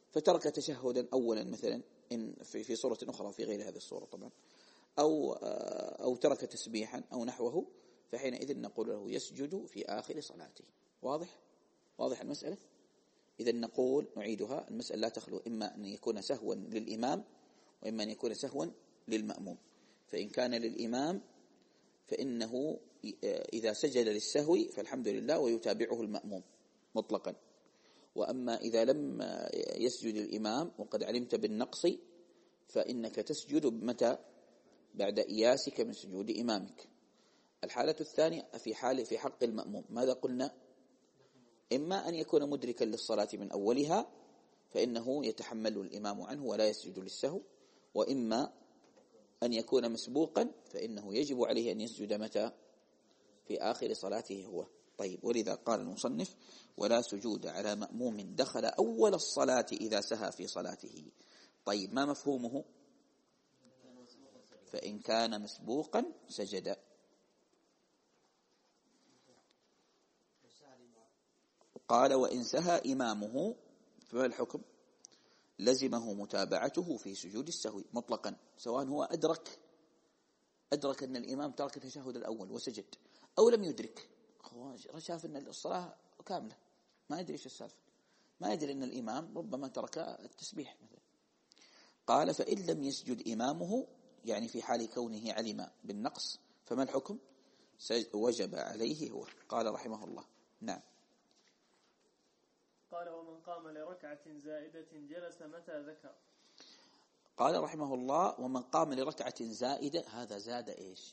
فترك تشهدا أولا مثلا إن في في صورة أخرى في غير هذه الصورة طبعا، أو أو ترك تسبيحا أو نحوه، فحينئذ نقول له يسجد في آخر صلاته. واضح؟ واضح المسألة؟ إذا نقول نعيدها، المسألة لا تخلو إما أن يكون سهوا للإمام وإما أن يكون سهوا للمأموم. فإن كان للإمام فإنه إذا سجد للسهو فالحمد لله ويتابعه المأموم مطلقا. وأما إذا لم يسجد الإمام وقد علمت بالنقص فإنك تسجد متى؟ بعد إياسك من سجود إمامك. الحالة الثانية في حال في حق المأموم ماذا قلنا؟ إما أن يكون مدركا للصلاة من أولها فإنه يتحمل الإمام عنه ولا يسجد للسهو، وإما أن يكون مسبوقا فإنه يجب عليه أن يسجد متى؟ في آخر صلاته هو. طيب، ولذا قال المصنف ولا سجود على مأموم دخل أول الصلاة إذا سهى في صلاته. طيب، ما مفهومه؟ فإن كان مسبوقا سجد. قال وإن سهى إمامه فما الحكم؟ لزمه متابعته في سجود السهو مطلقا، سواء هو أدرك أدرك أن الإمام ترك التشهد الأول وسجد، أو لم يدرك، شاف أن الصلاة كاملة ما يدري إيش السالفة، ما يدري أن الإمام ربما ترك التسبيح مثلا. قال فإن لم يسجد إمامه، يعني في حال كونه علم بالنقص، فما الحكم؟ وجب عليه هو. قال رحمه الله. نعم. قال ومن قام لركعة زائدة جلس متى ذكر. قال رحمه الله ومن قام لركعة زائدة، هذا زاد إيش؟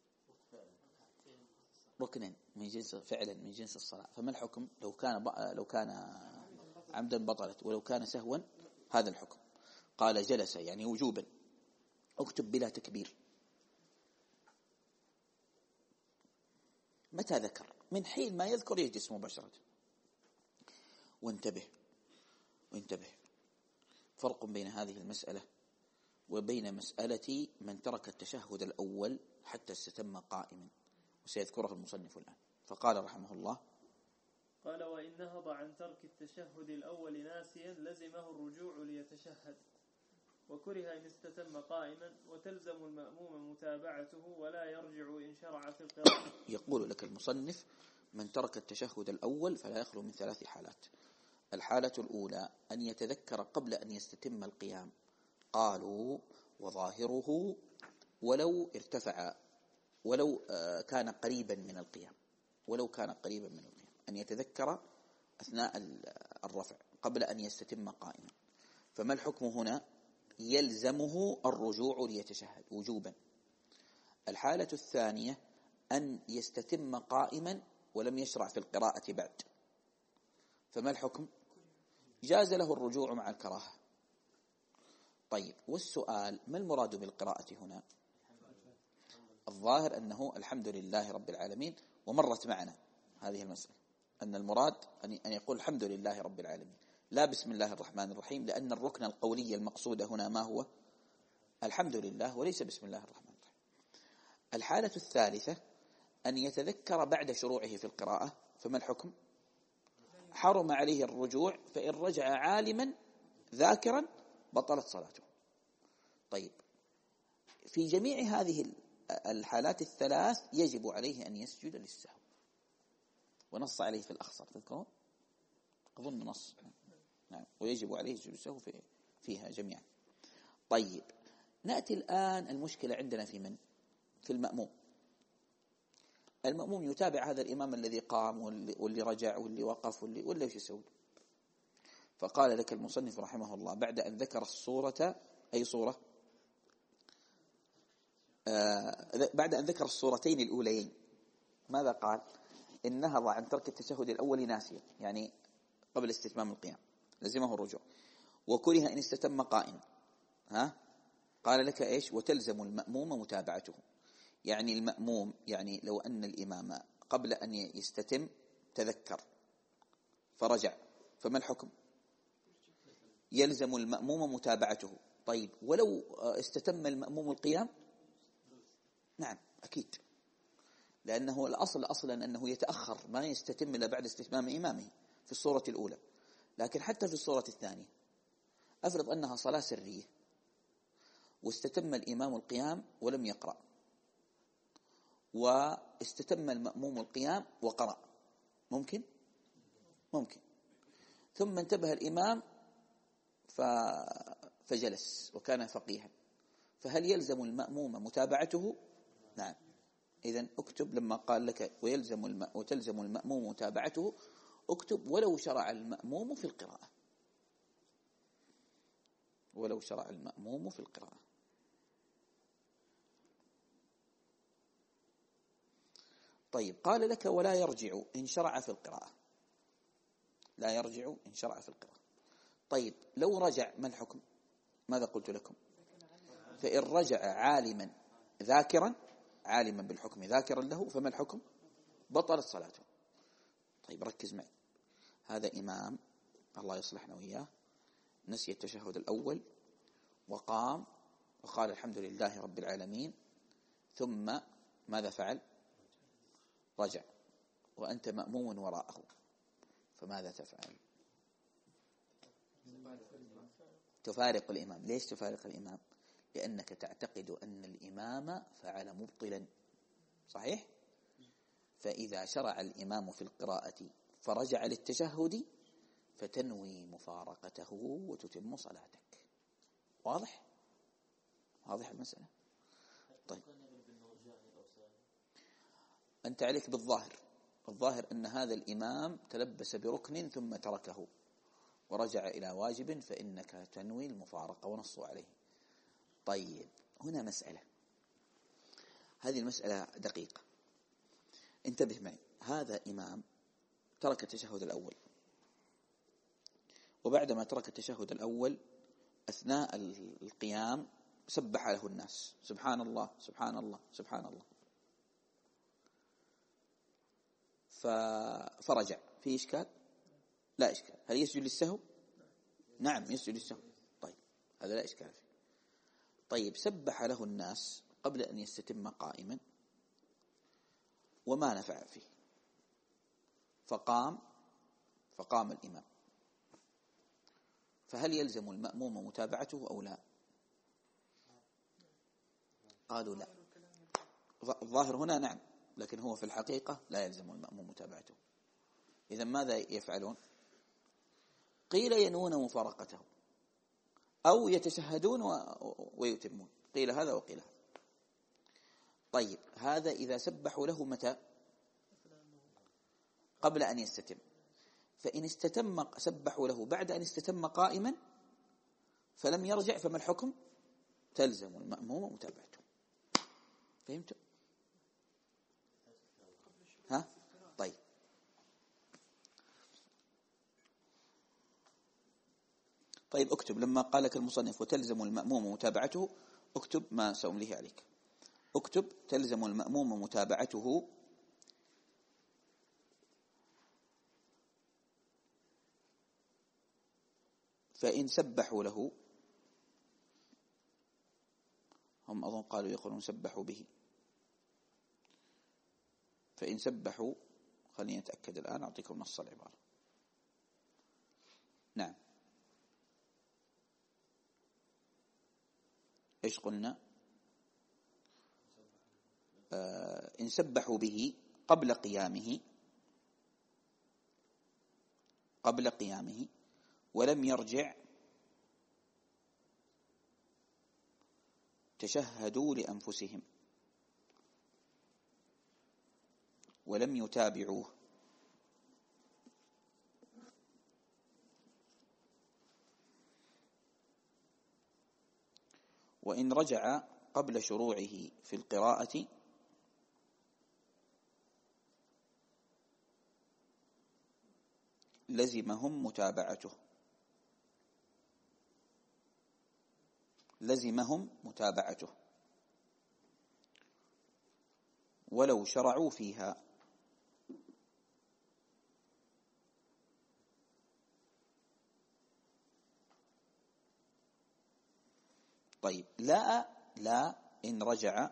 ركنا من جنس فعلا من جنس الصلاة. فما الحكم؟ لو كان لو كان عمدا بطلت، ولو كان سهوا هذا الحكم. قال جلس يعني وجوبا، اكتب بلا تكبير. متى ذكر؟ من حين ما يذكر يجلس مباشرة. وانتبه وانتبه فرق بين هذه المسألة وبين مسألة من ترك التشهد الأول حتى استتم قائما، وسيذكره المصنف الآن. فقال رحمه الله قال وإن نهض عن ترك التشهد الأول ناسيا لزمه الرجوع ليتشهد، وكره إن استتم قائما، وتلزم المأموم متابعته ولا يرجع إن شرع في القراءة. يقول لك المصنف من ترك التشهد الأول فلا يخلو من ثلاث حالات. الحالة الأولى أن يتذكر قبل أن يستتم القيام، قالوا وظاهره ولو ارتفع، ولو كان قريبا من القيام، ولو كان قريبا من القيام، أن يتذكر أثناء الرفع قبل أن يستتم قائما. فما الحكم هنا؟ يلزمه الرجوع ليتشهد وجوبا. الحالة الثانية أن يستتم قائما ولم يشرع في القراءة بعد، فما الحكم؟ جاز له الرجوع مع الكراهة. طيب، والسؤال ما المراد بالقراءة هنا؟ الظاهر أنه الحمد لله رب العالمين، ومرت معنا هذه المسألة أن المراد أن يقول الحمد لله رب العالمين، لا بسم الله الرحمن الرحيم، لأن الركن القولي المقصود هنا ما هو؟ الحمد لله، وليس بسم الله الرحمن الرحيم. الحالة الثالثة أن يتذكر بعد شروعه في القراءة، فما الحكم؟ حرم عليه الرجوع، فإن رجع عالما ذاكرا بطلت صلاته. طيب، في جميع هذه الحالات الثلاث يجب عليه أن يسجد للسهو، ونص عليه في الأخصر، تذكرون؟ أظن نص. نعم، ويجب عليه سجود السهو في فيها جميعا. طيب، نأتي الآن المشكلة عندنا في من؟ في المأموم. المأموم يتابع هذا الإمام الذي قام واللي, واللي رجع واللي وقف واللي ولا وش يسوي. فقال لك المصنف رحمه الله بعد أن ذكر الصورة، أي صورة؟ آه بعد أن ذكر الصورتين الأوليين ماذا قال؟ إن نهض عن ترك التشهد الأول ناسيا، يعني قبل استتمام القيام، لزمه الرجوع. وكره إن استتم قائما، ها؟ قال لك إيش؟ وتلزم المأموم متابعته. يعني المأموم، يعني لو أن الإمام قبل أن يستتم تذكر فرجع، فما الحكم؟ يلزم المأموم متابعته. طيب، ولو استتم المأموم القيام؟ نعم أكيد، لأنه الأصل أصلا أنه يتأخر، ما يستتم إلا بعد استتمام إمامه في الصورة الأولى. لكن حتى في الصورة الثانية أفرض أنها صلاة سرية واستتم الإمام القيام ولم يقرأ، واستتم المأموم القيام وقرأ، ممكن؟ ممكن. ثم انتبه الإمام فجلس وكان فقيها، فهل يلزم المأموم متابعته؟ نعم. إذن اكتب لما قال لك ويلزم الم... وتلزم المأموم متابعته، اكتب ولو شرع المأموم في القراءة، ولو شرع المأموم في القراءة. طيب قال لك ولا يرجع إن شرع في القراءة، لا يرجع إن شرع في القراءة. طيب لو رجع ما الحكم؟ ماذا قلت لكم؟ فإن رجع عالما ذاكرا، عالما بالحكم ذاكرا له، فما الحكم؟ بطلت صلاته. طيب ركز معي، هذا إمام الله يصلحنا وإياه نسي التشهد الأول وقام وقال الحمد لله رب العالمين، ثم ماذا فعل؟ رجع، وأنت مأموم وراءه، فماذا تفعل؟ تفارق الإمام. ليش تفارق الإمام؟ لأنك تعتقد أن الإمام فعل مبطلا، صحيح؟ فإذا شرع الإمام في القراءة فرجع للتشهد فتنوي مفارقته وتتم صلاتك. واضح؟ واضح المسألة؟ طيب أنت عليك بالظاهر، الظاهر أن هذا الإمام تلبس بركن ثم تركه ورجع إلى واجب، فإنك تنوي المفارقة ونصوا عليه. طيب هنا مسألة، هذه المسألة دقيقة، انتبه معي. هذا إمام ترك التشهد الأول، وبعدما ترك التشهد الأول أثناء القيام سبح له الناس سبحان الله سبحان الله سبحان الله، فرجع، في إشكال؟ لا إشكال. هل يسجد للسهو؟ نعم يسجد للسهو. طيب هذا لا إشكال فيه. طيب سبح له الناس قبل أن يستتم قائما وما نفع فيه، فقام فقام الإمام، فهل يلزم المأموم متابعته أو لا؟ قالوا لا. الظاهر هنا نعم، لكن هو في الحقيقة لا يلزم المأموم متابعته. إذن ماذا يفعلون؟ قيل ينوون مفارقته أو يتشهدون ويتمون، قيل هذا وقيل هذا. طيب هذا إذا سبحوا له متى؟ قبل أن يستتم. فإن استتم سبحوا له بعد أن استتم قائما فلم يرجع، فما الحكم؟ تلزم المأموم متابعته. فهمتوا؟ ها؟ طيب طيب اكتب لما قال لك المصنف وتلزم المأموم متابعته، اكتب ما سأمليه عليك. اكتب تلزم المأموم متابعته فإن سبحوا له، هم أظن قالوا يقولون سبحوا به، فإن سبحوا، خليني أتأكد الآن أعطيكم نص العبارة. نعم إيش قلنا؟ آه إن سبحوا به قبل قيامه قبل قيامه ولم يرجع تشهدوا لأنفسهم ولم يتابعوه، وإن رجع قبل شروعه في القراءة لزمهم متابعته لزمهم متابعته ولو شرعوا فيها. طيب لا لا إن رجع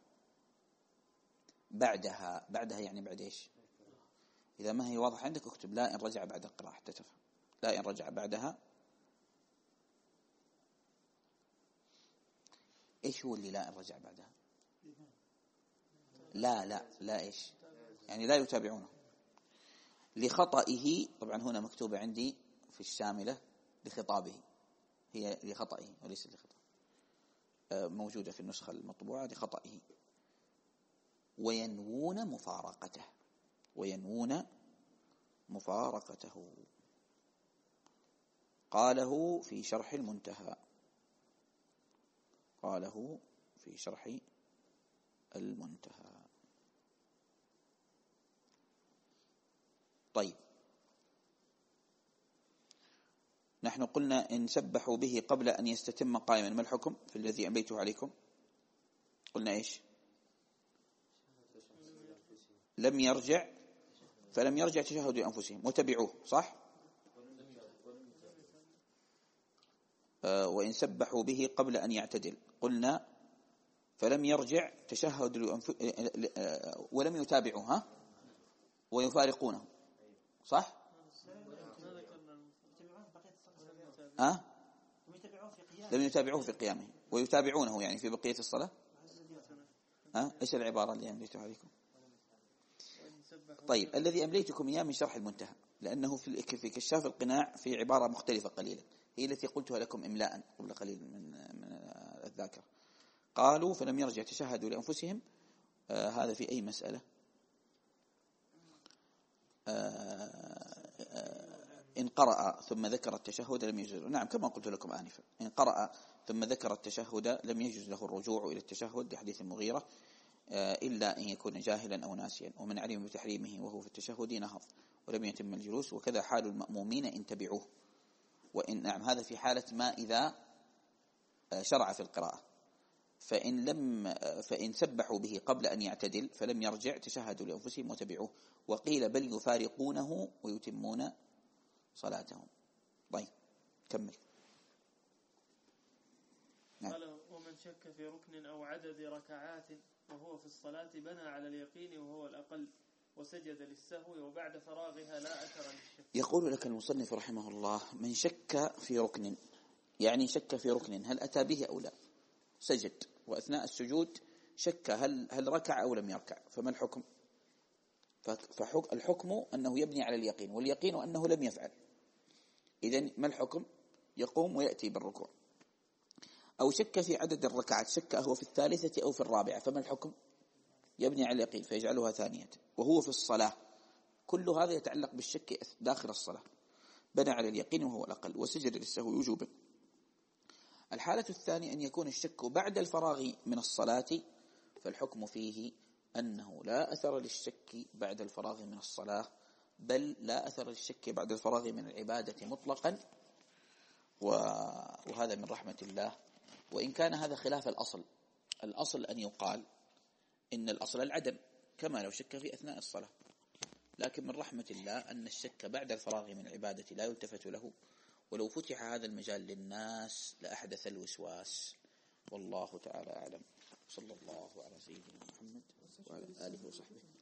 بعدها، بعدها يعني بعد إيش؟ إذا ما هي واضحة عندك اكتب لا إن رجع بعد القراءة حتى تفهم. لا إن رجع بعدها إيش هو اللي لا إن رجع بعدها؟ لا لا لا إيش يعني لا يتابعونه لخطئه. طبعا هنا مكتوبة عندي في الشاملة لخطابه، هي لخطئه وليس لخطأ، موجودة في النسخة المطبوعة لخطئه. وينوون مفارقته، وينوون مفارقته قاله في شرح المنتهى، قاله في شرح المنتهى. طيب نحن قلنا إن سبحوا به قبل أن يستتم قائما، ما الحكم في الذي أمليته عليكم؟ قلنا إيش؟ لم يرجع، فلم يرجع تشهد لأنفسهم وتبعوه، صح؟ آه وإن سبحوا به قبل أن يعتدل قلنا فلم يرجع تشهد لأنف... ولم يتابعوه ها ويفارقونه، صح؟ أه؟ لم يتابعوه في قيامه ويتابعونه يعني في بقية الصلاة. أه؟ إيش العبارة اللي أمليتها عليكم؟ طيب الذي أمليتكم إياه من شرح المنتهى، لأنه في في كشاف القناع في عبارة مختلفة قليلا، هي التي قلتها لكم إملاء قبل قليل من من الذاكرة. قالوا فلم يرجع تشهدوا لأنفسهم. آه هذا في أي مسألة؟ آه إن قرأ ثم ذكر التشهد لم يجوز، نعم كما قلت لكم آنفا، إن قرأ ثم ذكر التشهد لم يجوز له الرجوع إلى التشهد لحديث المغيرة إلا أن يكون جاهلا أو ناسيا، ومن علم بتحريمه وهو في التشهد نهض ولم يتم الجلوس، وكذا حال المأمومين إن تبعوه. وإن نعم هذا في حالة ما إذا شرع في القراءة، فإن لم فإن سبحوا به قبل أن يعتدل فلم يرجع تشهدوا لأنفسهم وتبعوه. وقيل بل يفارقونه ويتمون صلاتهم. طيب كمل. نعم. قال ومن شك في ركن أو عدد ركعات وهو في الصلاة بنى على اليقين وهو الأقل وسجد للسهو وبعد فراغها لا أثر للشك. يقول لك المصنف رحمه الله من شك في ركن، يعني شك في ركن هل أتى به أو لا، سجد وأثناء السجود شك هل هل ركع أو لم يركع، فما الحكم؟ فالحكم أنه يبني على اليقين، واليقين أنه لم يفعل. إذن ما الحكم؟ يقوم ويأتي بالركوع. أو شك في عدد الركعات، شك هو في الثالثة أو في الرابعة، فما الحكم؟ يبني على اليقين فيجعلها ثانية. وهو في الصلاة، كل هذا يتعلق بالشك داخل الصلاة، بنى على اليقين وهو الأقل وسجد للسهو وجوبا. الحالة الثانية أن يكون الشك بعد الفراغ من الصلاة، فالحكم فيه أنه لا أثر للشك بعد الفراغ من الصلاة، بل لا أثر للشك بعد الفراغ من العبادة مطلقا، وهذا من رحمة الله. وإن كان هذا خلاف الأصل، الأصل أن يقال إن الأصل العدم كما لو شك في أثناء الصلاة، لكن من رحمة الله أن الشك بعد الفراغ من العبادة لا يلتفت له، ولو فتح هذا المجال للناس لأحدث الوسواس. والله تعالى أعلم. صلى الله على سيدنا محمد وعلى آله وصحبه.